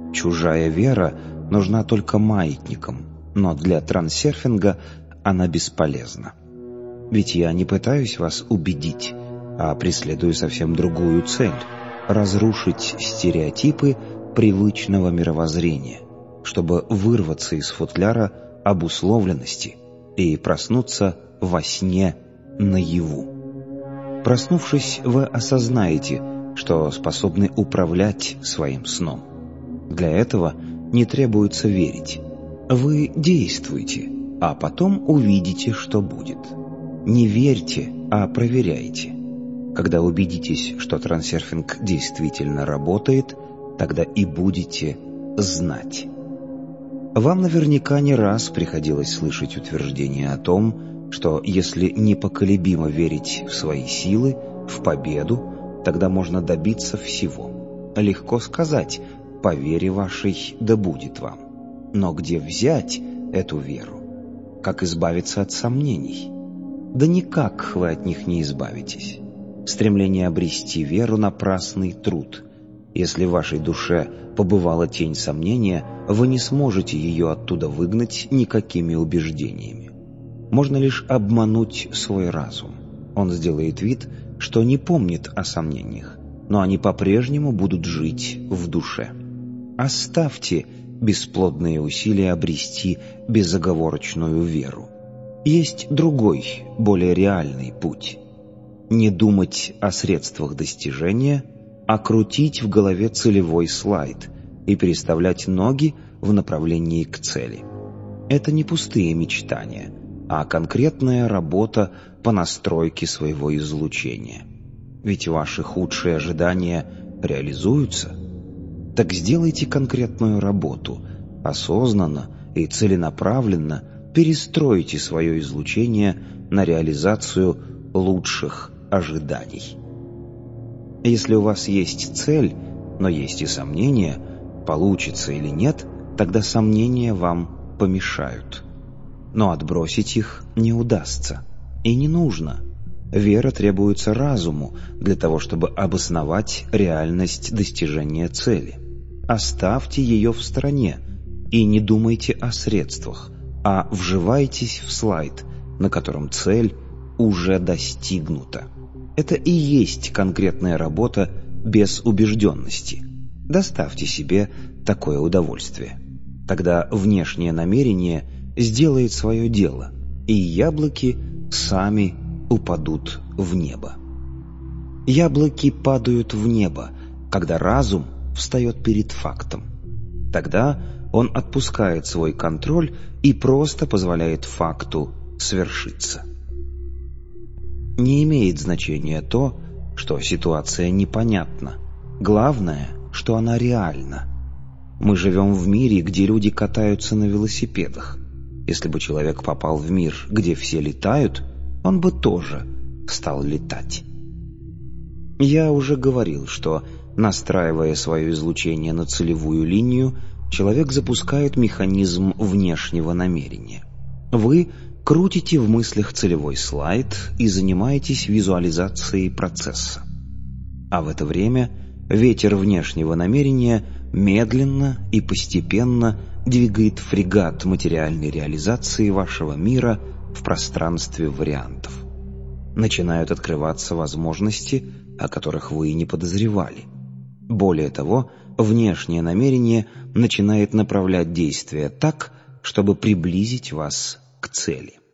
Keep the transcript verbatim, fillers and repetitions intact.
Чужая вера нужна только маятникам, но для трансерфинга она бесполезна. Ведь я не пытаюсь вас убедить, а преследую совсем другую цель — разрушить стереотипы привычного мировоззрения, чтобы вырваться из футляра обусловленности и проснуться во сне наяву. Проснувшись, вы осознаете, что способны управлять своим сном. Для этого не требуется верить. Вы действуйте, а потом увидите, что будет. Не верьте, а проверяйте. Когда убедитесь, что трансерфинг действительно работает, тогда и будете знать. Вам наверняка не раз приходилось слышать утверждение о том, что если непоколебимо верить в свои силы, в победу, тогда можно добиться всего. Легко сказать: «По вере вашей да будет вам». Но где взять эту веру? Как избавиться от сомнений? Да никак вы от них не избавитесь. Стремление обрести веру — напрасный труд. Если в вашей душе побывала тень сомнения, вы не сможете ее оттуда выгнать никакими убеждениями. Можно лишь обмануть свой разум. Он сделает вид, что не помнит о сомнениях, но они по-прежнему будут жить в душе. Оставьте бесплодные усилия обрести безоговорочную веру. Есть другой, более реальный путь. Не думать о средствах достижения, а крутить в голове целевой слайд и переставлять ноги в направлении к цели. Это не пустые мечтания, а конкретная работа по настройке своего излучения. Ведь ваши худшие ожидания реализуются. Так сделайте конкретную работу, осознанно и целенаправленно перестройте свое излучение на реализацию лучших ожиданий. Если у вас есть цель, но есть и сомнения, получится или нет, тогда сомнения вам помешают. Но отбросить их не удастся. И не нужно. Вера требуется разуму для того, чтобы обосновать реальность достижения цели. Оставьте ее в стороне и не думайте о средствах, а вживайтесь в слайд, на котором цель уже достигнута. Это и есть конкретная работа без убежденности. Доставьте себе такое удовольствие. Тогда внешнее намерение сделает свое дело, и яблоки сами упадут в небо. Яблоки падают в небо, когда разум встает перед фактом. Тогда он отпускает свой контроль и просто позволяет факту свершиться. Не имеет значения то, что ситуация непонятна. Главное, что она реальна. Мы живем в мире, где люди катаются на велосипедах. Если бы человек попал в мир, где все летают, он бы тоже стал летать. Я уже говорил, что, настраивая свое излучение на целевую линию, человек запускает механизм внешнего намерения. Вы крутите в мыслях целевой слайд и занимаетесь визуализацией процесса. А в это время ветер внешнего намерения медленно и постепенно двигает фрегат материальной реализации вашего мира в пространстве вариантов. Начинают открываться возможности, о которых вы и не подозревали. Более того, внешнее намерение начинает направлять действия так, чтобы приблизить вас к цели.